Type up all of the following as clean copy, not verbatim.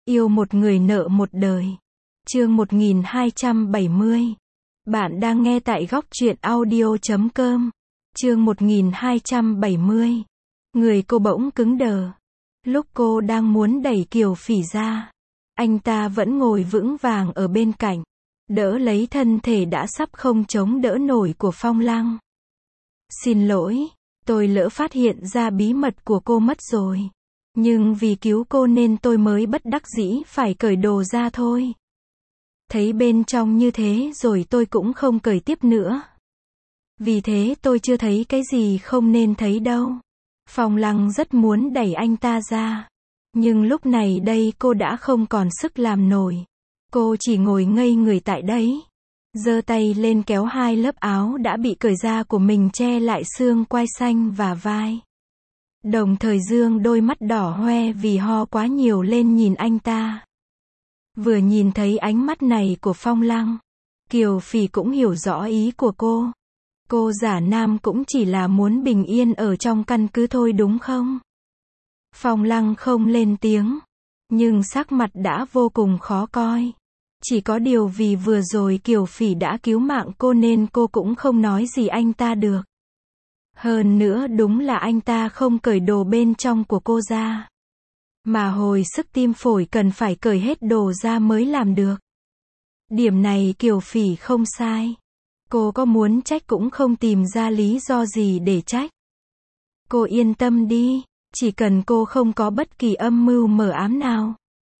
Yêu một người nợ một đời. Chương 1270. Bạn đang nghe tại góc truyện audio.com. Chương 1270. Người cô bỗng cứng đờ. Lúc cô đang muốn đẩy Kiều Phỉ ra, anh ta vẫn ngồi vững vàng ở bên cạnh, đỡ lấy thân thể đã sắp không chống đỡ nổi của Phong Lăng. Xin lỗi, tôi lỡ phát hiện ra bí mật của cô mất rồi. Nhưng vì cứu cô nên tôi mới bất đắc dĩ phải cởi đồ ra thôi. Thấy bên trong như thế rồi tôi cũng không cởi tiếp nữa. Vì thế tôi chưa thấy cái gì không nên thấy đâu. Phong Lăng rất muốn đẩy anh ta ra. Nhưng lúc này đây cô đã không còn sức làm nổi. Cô chỉ ngồi ngây người tại đấy. Giơ tay lên kéo hai lớp áo đã bị cởi ra của mình che lại xương quai xanh và vai. Đồng thời dương đôi mắt đỏ hoe vì ho quá nhiều lên nhìn anh ta. Vừa nhìn thấy ánh mắt này của Phong Lăng, Kiều Phỉ cũng hiểu rõ ý của cô. Cô giả nam cũng chỉ là muốn bình yên ở trong căn cứ thôi đúng không? Phong Lăng không lên tiếng, nhưng sắc mặt đã vô cùng khó coi. Chỉ có điều vì vừa rồi Kiều Phỉ đã cứu mạng cô nên cô cũng không nói gì anh ta được. Hơn nữa đúng là anh ta không cởi đồ bên trong của cô ra. Mà hồi sức tim phổi cần phải cởi hết đồ ra mới làm được. Điểm này Kiều Phỉ không sai. Cô có muốn trách cũng không tìm ra lý do gì để trách. Cô yên tâm đi, chỉ cần cô không có bất kỳ âm mưu mờ ám nào,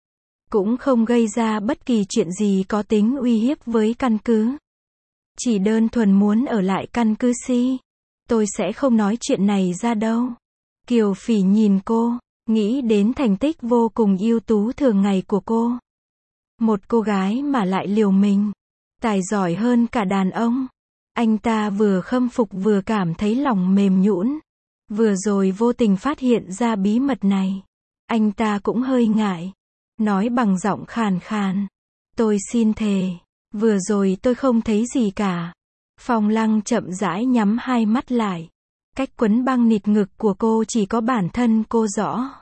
cũng không gây ra bất kỳ chuyện gì có tính uy hiếp với căn cứ. Chỉ đơn thuần muốn ở lại căn cứ si, tôi sẽ không nói chuyện này ra đâu. Kiều Phỉ nhìn cô, nghĩ đến thành tích vô cùng ưu tú thường ngày của cô. Một cô gái mà lại liều mình, tài giỏi hơn cả đàn ông. Anh ta vừa khâm phục vừa cảm thấy lòng mềm nhũn. Vừa rồi vô tình phát hiện ra bí mật này, anh ta cũng hơi ngại. Nói bằng giọng khàn khàn. Tôi xin thề, vừa rồi tôi không thấy gì cả. Phong Lăng chậm rãi nhắm hai mắt lại. Cách quấn băng nịt ngực của cô chỉ có bản thân cô rõ.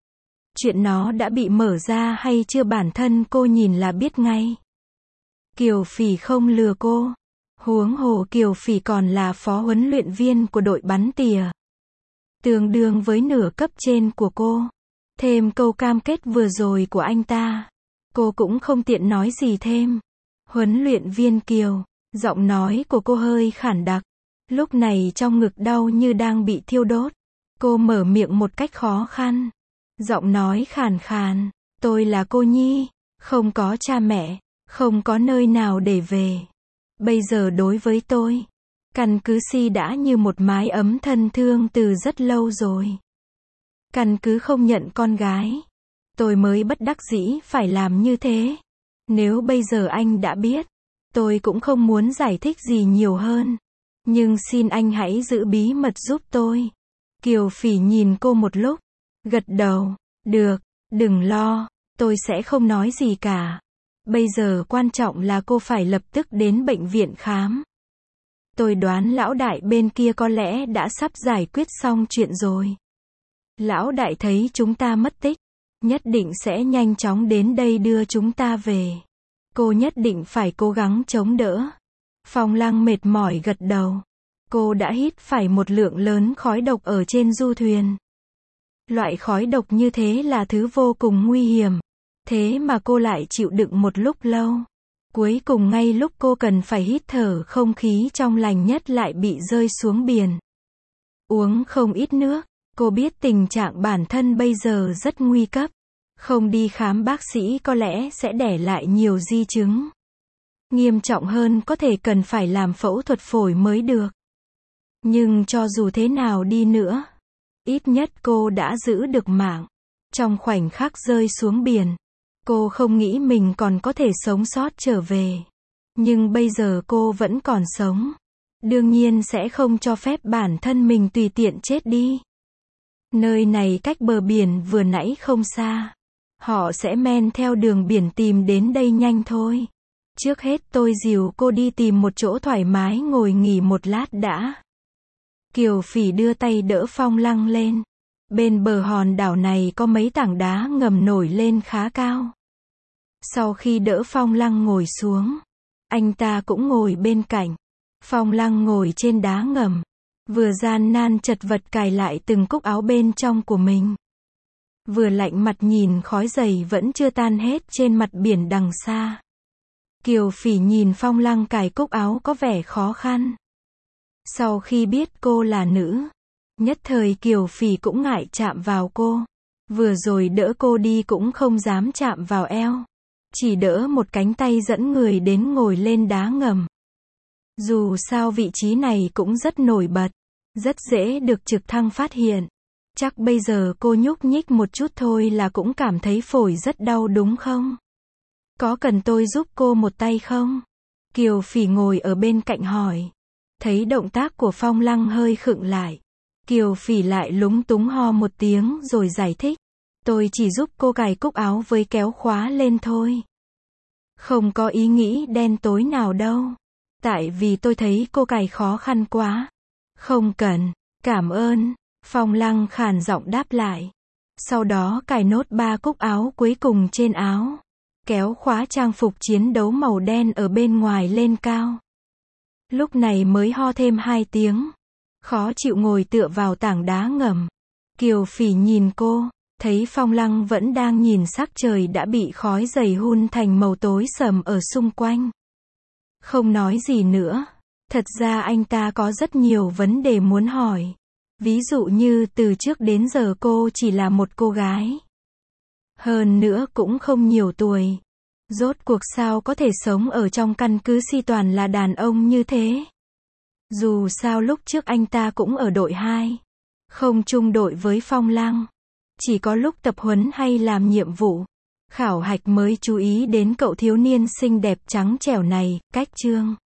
Chuyện nó đã bị mở ra hay chưa bản thân cô nhìn là biết ngay. Kiều Phỉ không lừa cô. Huống hồ Kiều Phỉ còn là phó huấn luyện viên của đội bắn tỉa, tương đương với nửa cấp trên của cô. Thêm câu cam kết vừa rồi của anh ta, cô cũng không tiện nói gì thêm. Huấn luyện viên Kiều, giọng nói của cô hơi khản đặc. Lúc này trong ngực đau như đang bị thiêu đốt. Cô mở miệng một cách khó khăn. Giọng nói khàn khàn. Tôi là cô nhi, không có cha mẹ, không có nơi nào để về. Bây giờ đối với tôi, căn cứ si đã như một mái ấm thân thương từ rất lâu rồi. Căn cứ không nhận con gái. Tôi mới bất đắc dĩ phải làm như thế. Nếu bây giờ anh đã biết, tôi cũng không muốn giải thích gì nhiều hơn. Nhưng xin anh hãy giữ bí mật giúp tôi. Kiều Phỉ nhìn cô một lúc, gật đầu. Được, đừng lo, tôi sẽ không nói gì cả. Bây giờ quan trọng là cô phải lập tức đến bệnh viện khám. Tôi đoán lão đại bên kia có lẽ đã sắp giải quyết xong chuyện rồi. Lão đại thấy chúng ta mất tích, nhất định sẽ nhanh chóng đến đây đưa chúng ta về. Cô nhất định phải cố gắng chống đỡ. Phong Lăng mệt mỏi gật đầu. Cô đã hít phải một lượng lớn khói độc ở trên du thuyền. Loại khói độc như thế là thứ vô cùng nguy hiểm. Thế mà cô lại chịu đựng một lúc lâu. Cuối cùng ngay lúc cô cần phải hít thở không khí trong lành nhất lại bị rơi xuống biển. Uống không ít nước, cô biết tình trạng bản thân bây giờ rất nguy cấp. Không đi khám bác sĩ có lẽ sẽ để lại nhiều di chứng. Nghiêm trọng hơn có thể cần phải làm phẫu thuật phổi mới được. Nhưng cho dù thế nào đi nữa, ít nhất cô đã giữ được mạng. Trong khoảnh khắc rơi xuống biển, cô không nghĩ mình còn có thể sống sót trở về. Nhưng bây giờ cô vẫn còn sống. Đương nhiên sẽ không cho phép bản thân mình tùy tiện chết đi. Nơi này cách bờ biển vừa nãy không xa. Họ sẽ men theo đường biển tìm đến đây nhanh thôi. Trước hết tôi dìu cô đi tìm một chỗ thoải mái ngồi nghỉ một lát đã. Kiều Phỉ đưa tay đỡ Phong Lăng lên. Bên bờ hòn đảo này có mấy tảng đá ngầm nổi lên khá cao. Sau khi đỡ Phong Lăng ngồi xuống, anh ta cũng ngồi bên cạnh. Phong Lăng ngồi trên đá ngầm, vừa gian nan chật vật cài lại từng cúc áo bên trong của mình. Vừa lạnh mặt nhìn khói dày vẫn chưa tan hết trên mặt biển đằng xa. Kiều Phỉ nhìn Phong Lăng cài cúc áo có vẻ khó khăn. Sau khi biết cô là nữ, nhất thời Kiều Phỉ cũng ngại chạm vào cô. Vừa rồi đỡ cô đi cũng không dám chạm vào eo. Chỉ đỡ một cánh tay dẫn người đến ngồi lên đá ngầm. Dù sao vị trí này cũng rất nổi bật, rất dễ được trực thăng phát hiện. Chắc bây giờ cô nhúc nhích một chút thôi là cũng cảm thấy phổi rất đau đúng không? Có cần tôi giúp cô một tay không? Kiều Phỉ ngồi ở bên cạnh hỏi. Thấy động tác của Phong Lăng hơi khựng lại. Kiều Phỉ lại lúng túng ho một tiếng rồi giải thích. Tôi chỉ giúp cô cài cúc áo với kéo khóa lên thôi. Không có ý nghĩ đen tối nào đâu. Tại vì tôi thấy cô cài khó khăn quá. Không cần, cảm ơn. Phong Lăng khàn giọng đáp lại. Sau đó cài nốt 3 cúc áo cuối cùng trên áo. Kéo khóa trang phục chiến đấu màu đen ở bên ngoài lên cao. Lúc này mới ho thêm 2 tiếng. Khó chịu ngồi tựa vào tảng đá ngầm. Kiều Phỉ nhìn cô, thấy Phong Lăng vẫn đang nhìn sắc trời đã bị khói dày hun thành màu tối sầm ở xung quanh. Không nói gì nữa. Thật ra anh ta có rất nhiều vấn đề muốn hỏi. Ví dụ như từ trước đến giờ cô chỉ là một cô gái. Hơn nữa cũng không nhiều tuổi. Rốt cuộc sao có thể sống ở trong căn cứ si toàn là đàn ông như thế? Dù sao lúc trước anh ta cũng ở đội 2. Không chung đội với Phong Lăng. Chỉ có lúc tập huấn hay làm nhiệm vụ, khảo hạch mới chú ý đến cậu thiếu niên xinh đẹp trắng trẻo này, Cách Trương.